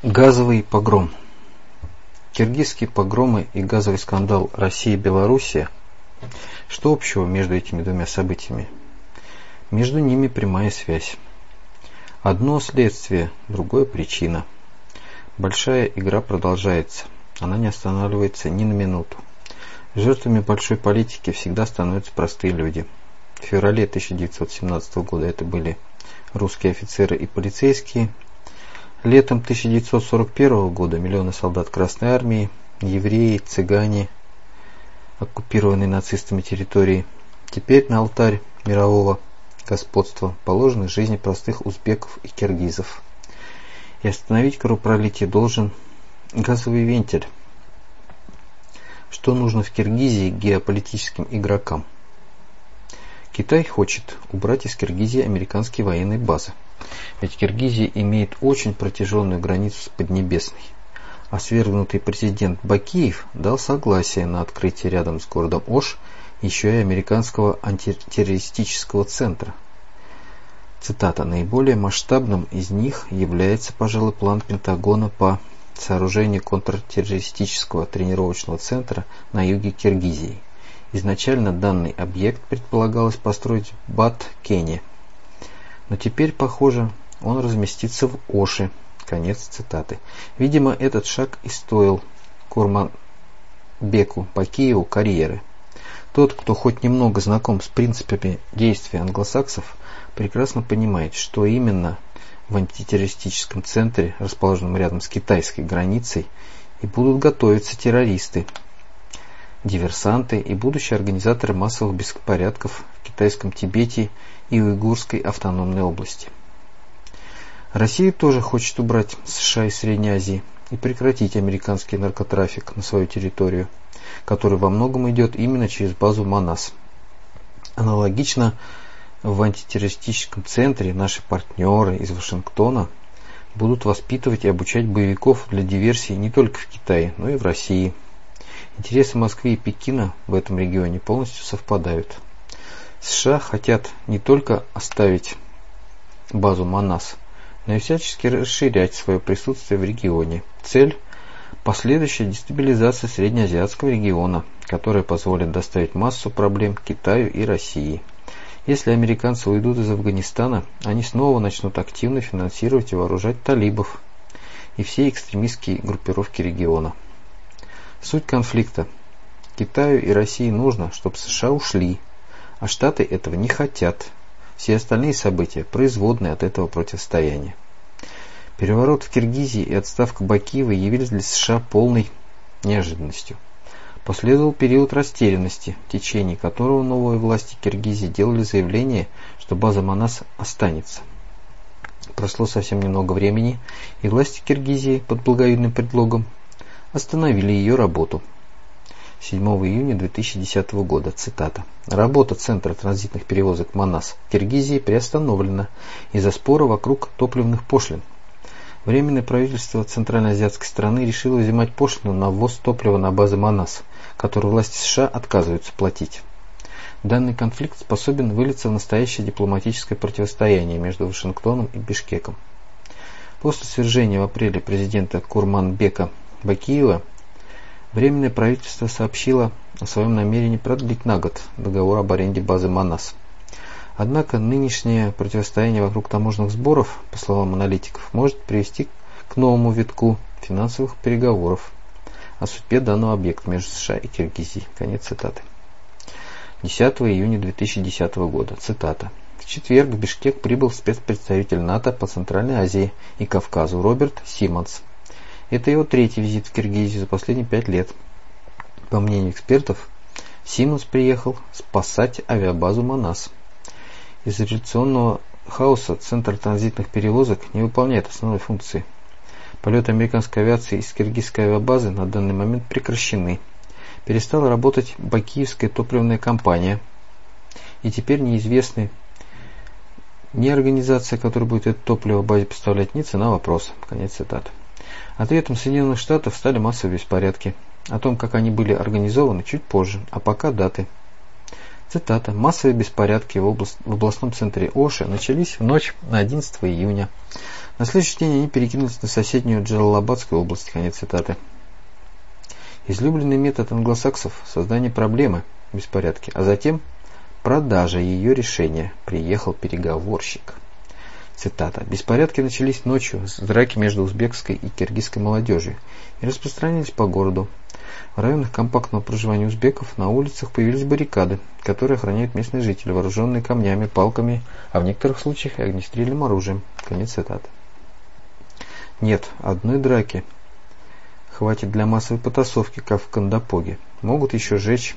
Газовый погром. Киргизские погромы и газовый скандал Россия-Белоруссия. Что общего между этими двумя событиями? Между ними прямая связь. Одно следствие, другое причина. Большая игра продолжается. Она не останавливается ни на минуту. Жертвами большой политики всегда становятся простые люди. В феврале 1917 года это были русские офицеры и полицейские. Летом 1941 года миллионы солдат Красной Армии, евреи, цыгане, оккупированные нацистами территории. Теперь на алтарь мирового господства положены жизни простых узбеков и киргизов. И остановить кровопролитие должен газовый вентиль. Что нужно в Киргизии геополитическим игрокам? Китай хочет убрать из Киргизии американские военные базы. Ведь Киргизия имеет очень протяженную границу с Поднебесной. А свергнутый президент Бакиев дал согласие на открытие рядом с городом Ош еще и американского антитеррористического центра. Цитата: «Наиболее масштабным из них является, пожалуй, план Пентагона по сооружению контртеррористического тренировочного центра на юге Киргизии. Изначально данный объект предполагалось построить в Бат-Кене. Но теперь, похоже, он разместится в Оше». Конец цитаты. Видимо, этот шаг и стоил Курманбеку Бакиеву карьеры. Тот, кто хоть немного знаком с принципами действий англосаксов, прекрасно понимает, что именно в антитеррористическом центре, расположенном рядом с китайской границей, и будут готовиться террористы, диверсанты и будущие организаторы массовых беспорядков в китайском Тибете и Уйгурской автономной области. Россия тоже хочет убрать США из Средней Азии и прекратить американский наркотрафик на свою территорию, который во многом идет именно через базу Манас. Аналогично, в антитеррористическом центре наши партнеры из Вашингтона будут воспитывать и обучать боевиков для диверсий не только в Китае, но и в России. Интересы Москвы и Пекина в этом регионе полностью совпадают. США хотят не только оставить базу Манас, но и всячески расширять свое присутствие в регионе. Цель – последующая дестабилизация среднеазиатского региона, которая позволит доставить массу проблем Китаю и России. Если американцы уйдут из Афганистана, они снова начнут активно финансировать и вооружать талибов и все экстремистские группировки региона. Суть конфликта. Китаю и России нужно, чтобы США ушли, а Штаты этого не хотят. Все остальные события производные от этого противостояния. Переворот в Киргизии и отставка Бакиева явились для США полной неожиданностью. Последовал период растерянности, в течение которого новые власти Киргизии делали заявление, что база Манас останется. Прошло совсем немного времени, и власти Киргизии под благовидным предлогом остановили ее работу. 7 июня 2010 года, цитата: «Работа Центра транзитных перевозок Манас в Киргизии приостановлена из-за спора вокруг топливных пошлин. Временное правительство центральноазиатской страны решило взимать пошлину на ввоз топлива на базы Манас, которую власти США отказываются платить. Данный конфликт способен вылиться в настоящее дипломатическое противостояние между Вашингтоном и Бишкеком. После свержения в апреле президента Курманбека Бакиева Временное правительство сообщило о своем намерении продлить на год договор об аренде базы Манас. Однако нынешнее противостояние вокруг таможенных сборов, по словам аналитиков, может привести к новому витку финансовых переговоров о судьбе данного объекта между США и Киргизией». Конец цитаты. 10 июня 2010 года, цитата: «В четверг в Бишкек прибыл спецпредставитель НАТО по Центральной Азии и Кавказу Роберт Симмонс. Это его третий визит в Киргизию за последние 5 лет. По мнению экспертов, Симмонс приехал спасать авиабазу Манас. Из-за революционного хаоса Центр транзитных перевозок не выполняет основной функции. Полеты американской авиации из киргизской авиабазы на данный момент прекращены. Перестала работать Бакиевская топливная компания. И теперь неизвестны ни организация, которая будет это топливо в базе поставлять, ни цена вопроса». Конец цитаты. Ответом Соединенных Штатов стали массовые беспорядки. О том, как они были организованы, чуть позже, а пока даты. Цитата: «Массовые беспорядки в областном центре Оши начались в ночь на 11 июня. На следующий день они перекинулись на соседнюю Джалалабадскую область. Конец цитаты. Излюбленный метод англосаксов – создание проблемы, беспорядки, а затем продажа ее решения. Приехал переговорщик. Цитата. Беспорядки начались ночью с драки между узбекской и киргизской молодежью и распространились по городу. В районах компактного проживания узбеков на улицах появились баррикады, которые охраняют местные жители, вооруженные камнями, палками, а в некоторых случаях и огнестрельным оружием. Конец цитаты. Нет, одной драки хватит для массовой потасовки, как в Кандапоге. Могут еще сжечь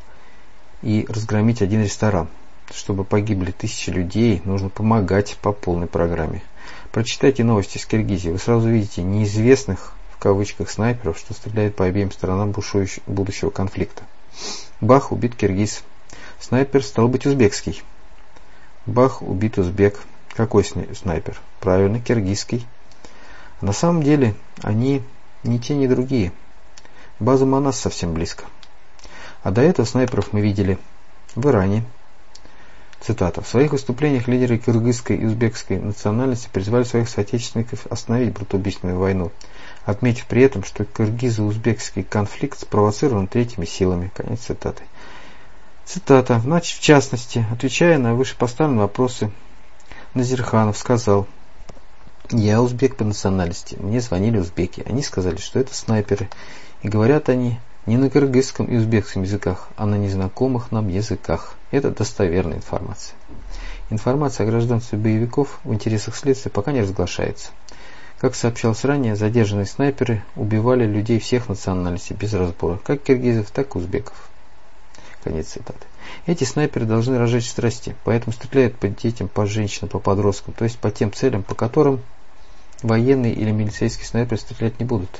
и разгромить один ресторан. Чтобы погибли тысячи людей, нужно помогать по полной программе. Прочитайте новости из Киргизии, вы сразу видите неизвестных, в кавычках, снайперов, что стреляют по обеим сторонам будущего конфликта. Бах, убит киргиз. Снайпер стал быть узбекский. Бах, убит узбек. Какой снайпер? Правильно, киргизский. А на самом деле они ни те, ни другие. База Манас совсем близко. А до этого снайперов мы видели в Иране. Цитата. В своих выступлениях лидеры кыргызской и узбекской национальности призвали своих соотечественников остановить братоубийственную войну, отметив при этом, что кыргызо-узбекский конфликт спровоцирован третьими силами. Конец цитаты. Цитата. В частности, отвечая на вышепоставленные вопросы, Назирханов сказал: «Я узбек по национальности. Мне звонили узбеки. Они сказали, что это снайперы. И говорят они не на кыргызском и узбекском языках, а на незнакомых нам языках. Это достоверная информация. Информация о гражданстве боевиков в интересах следствия пока не разглашается. Как сообщалось ранее, задержанные снайперы убивали людей всех национальностей без разбора, как киргизов, так и узбеков». Конец цитаты. Эти снайперы должны разжечь страсти, поэтому стреляют по детям, по женщинам, по подросткам, то есть по тем целям, по которым военные или милицейские снайперы стрелять не будут.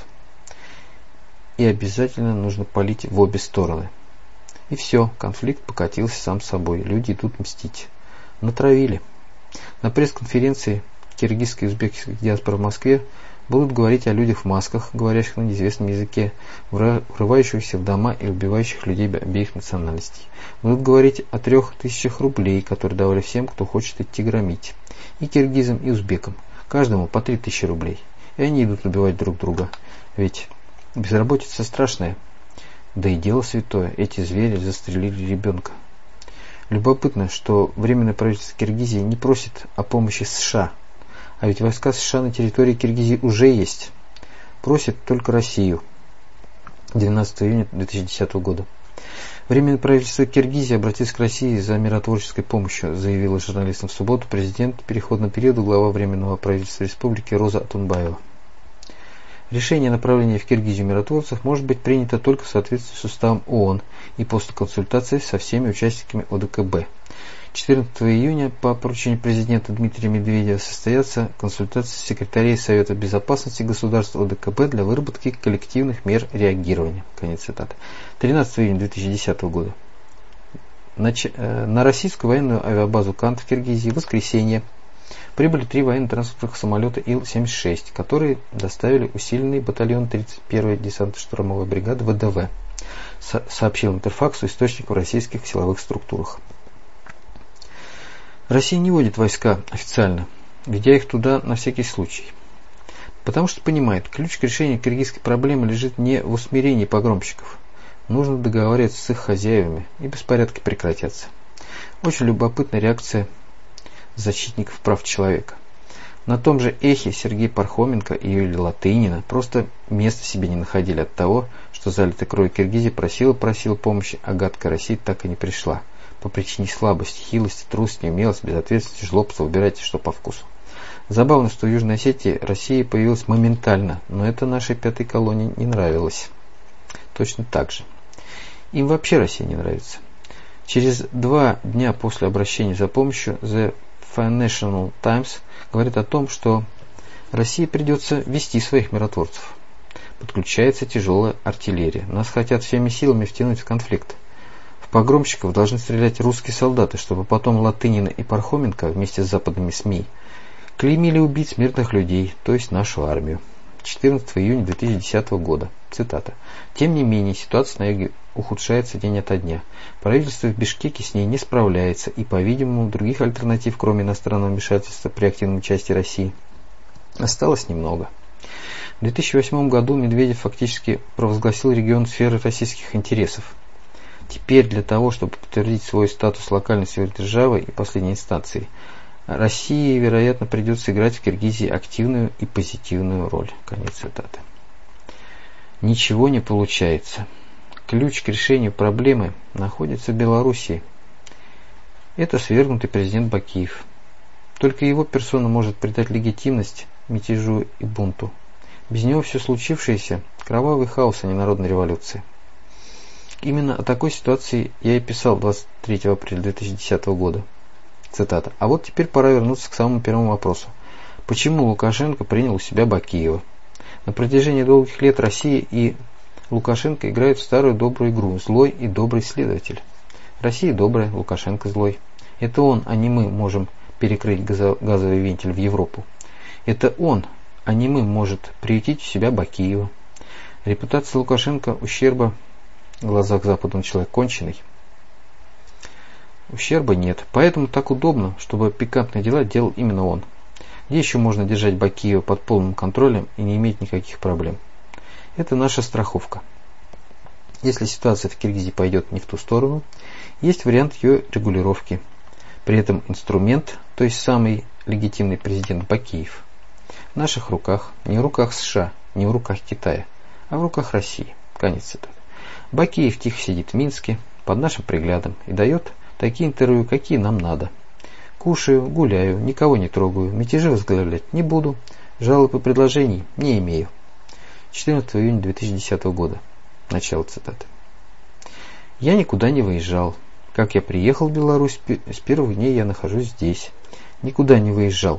И обязательно нужно палить в обе стороны. И все, конфликт покатился сам собой, люди идут мстить. Натравили. На пресс-конференции киргизской и узбекской диаспоры в Москве будут говорить о людях в масках, говорящих на неизвестном языке, врывающихся в дома и убивающих людей обеих национальностей. Будут говорить о 3000 рублей, которые давали всем, кто хочет идти громить. И киргизам, и узбекам. Каждому по 3000 рублей. И они идут убивать друг друга. Ведь безработица страшная. Да и дело святое. Эти звери застрелили ребенка. Любопытно, что Временное правительство Киргизии не просит о помощи США. А ведь войска США на территории Киргизии уже есть. Просит только Россию. 12 июня 2010 года. Временное правительство Киргизии обратилось к России за миротворческой помощью, заявила журналистам в субботу президент переходного периода, глава Временного правительства республики Роза Атунбаева. Решение о направлении в Киргизию миротворцев может быть принято только в соответствии с уставом ООН и после консультации со всеми участниками ОДКБ. 14 июня по поручению президента Дмитрия Медведева состоятся консультации секретарей Совета Безопасности государства ОДКБ для выработки коллективных мер реагирования. Конец цитаты. 13 июня 2010 года. На российскую военную авиабазу Кант в Киргизии в воскресенье прибыли 3 военно-транспортных самолета Ил-76, которые доставили усиленный батальон 31-й десантно-штурмовой бригады ВДВ, сообщил Интерфаксу источник в российских силовых структурах. Россия не вводит войска официально, ведя их туда на всякий случай. Потому что понимает, ключ к решению киргизской проблемы лежит не в усмирении погромщиков. Нужно договариваться с их хозяевами, и беспорядки прекратятся. Очень любопытная реакция защитников прав человека. На том же эхе Сергей Пархоменко и Юлия Латынина просто места себе не находили от того, что залитая кровью Киргизия просила помощи, а гадкая Россия так и не пришла. По причине слабости, хилости, трусости, неумелости, безответственности, жлобства, выбирайте, что по вкусу. Забавно, что в Южной Осетии Россия появилась моментально, но это нашей пятой колонии не нравилось. Точно так же. Им вообще Россия не нравится. Через 2 дня после обращения за помощью The Financial Times говорит о том, что России придется вести своих миротворцев. Подключается тяжелая артиллерия. Нас хотят всеми силами втянуть в конфликт. В погромщиков должны стрелять русские солдаты, чтобы потом Латынина и Пархоменко вместе с западными СМИ клеймили убийц мирных людей, то есть нашу армию. 14 июня 2010 года. Цитата. Тем не менее, ситуация на юге ухудшается день ото дня. Правительство в Бишкеке с ней не справляется, и, по-видимому, других альтернатив, кроме иностранного вмешательства при активном участии России, Осталось немного. В 2008 году Медведев фактически провозгласил регион сферы российских интересов. Теперь для того, чтобы подтвердить свой статус локальной сверхдержавы и последней инстанции, России, вероятно, придется играть в Киргизии активную и позитивную роль. Конец цитаты. Ничего не получается. Ключ к решению проблемы находится в Белоруссии. Это свергнутый президент Бакиев. Только его персона может придать легитимность мятежу и бунту. Без него все случившееся – кровавый хаос, а не народная революция. Именно о такой ситуации я и писал 23 апреля 2010 года. Цитата. А вот теперь пора вернуться к самому первому вопросу. Почему Лукашенко принял у себя Бакиева? На протяжении долгих лет Россия и Лукашенко играют в старую добрую игру «Злой и добрый следователь». Россия добрая, Лукашенко злой. Это он, а не мы, можем перекрыть газовый вентиль в Европу. Это он, а не мы, может приютить у себя Бакиева. Репутация Лукашенко ущерба в глазах Запада, он человек конченый. Ущерба нет, поэтому так удобно, чтобы пикантные дела делал именно он. Где еще можно держать Бакиева под полным контролем и не иметь никаких проблем? Это наша страховка. Если ситуация в Киргизии пойдет не в ту сторону, есть вариант ее регулировки. При этом инструмент, то есть самый легитимный президент Бакиев, в наших руках, не в руках США, не в руках Китая, а в руках России. Конец цитаты. Бакиев тихо сидит в Минске под нашим приглядом и дает такие интервью, какие нам надо. Кушаю, гуляю, никого не трогаю, мятежи возглавлять не буду, жалоб и предложений не имею. 14 июня 2010 года. Начало цитаты. Я никуда не выезжал. Как я приехал в Беларусь, с первых дней я нахожусь здесь. Никуда не выезжал.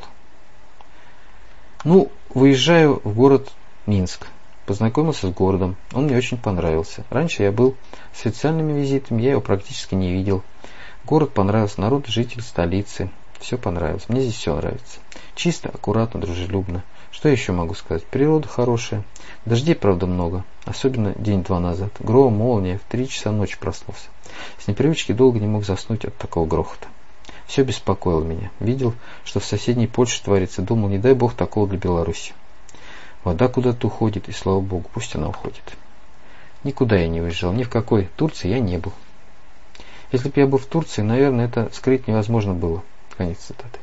Выезжаю в город Минск. Познакомился с городом. Он мне очень понравился. Раньше я был с официальными визитами, я его практически не видел. Город понравился, народ, жители столицы. Все понравилось. Мне здесь все нравится. Чисто, аккуратно, дружелюбно. Что еще могу сказать? Природа хорошая. Дождей, правда, много. Особенно день-два назад. Гром, молния. В 3 часа ночи проснулся. С непривычки долго не мог заснуть от такого грохота. Все беспокоило меня. Видел, что в соседней Польше творится. Думал, не дай бог такого для Беларуси. Вода куда-то уходит, и слава богу, пусть она уходит. Никуда я не выезжал. Ни в какой Турции я не был. Если бы я был в Турции, наверное, это скрыть невозможно было. Конец цитаты.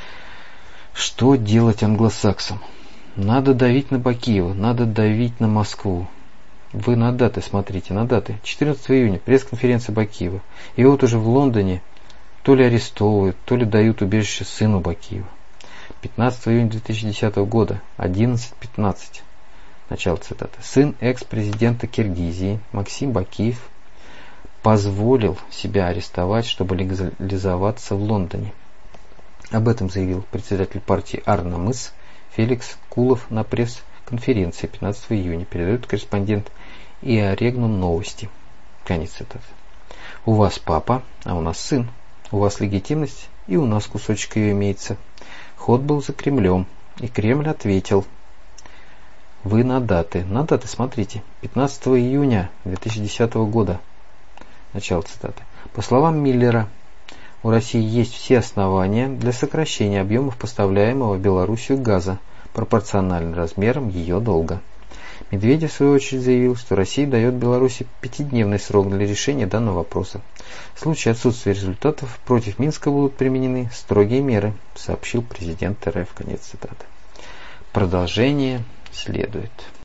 Что делать англосаксам? Надо давить на Бакиева, надо давить на Москву. Вы на даты смотрите, на даты. 14 июня, пресс-конференция Бакиева. И вот уже в Лондоне то ли арестовывают, то ли дают убежище сыну Бакиева. 15 июня 2010 года, 11:15. Начало цитаты. Сын экс-президента Киргизии Максим Бакиев позволил себя арестовать, чтобы легализоваться в Лондоне. Об этом заявил председатель партии Арнамыс Феликс Кулов на пресс-конференции 15 июня. Передает корреспондент Иорегнум Новости. Конец цитаты. У вас папа, а у нас сын. У вас легитимность, и у нас кусочек ее имеется. Ход был за Кремлем, и Кремль ответил. Вы на даты. На даты смотрите. 15 июня 2010 года. Начало цитаты. По словам Миллера, у России есть все основания для сокращения объемов поставляемого в Белоруссию газа, пропорционально размерам ее долга. Медведев, в свою очередь, заявил, что Россия дает Беларуси 5-дневный срок для решения данного вопроса. В случае отсутствия результатов против Минска будут применены строгие меры, сообщил президент РФ. Конец цитаты. Продолжение следует.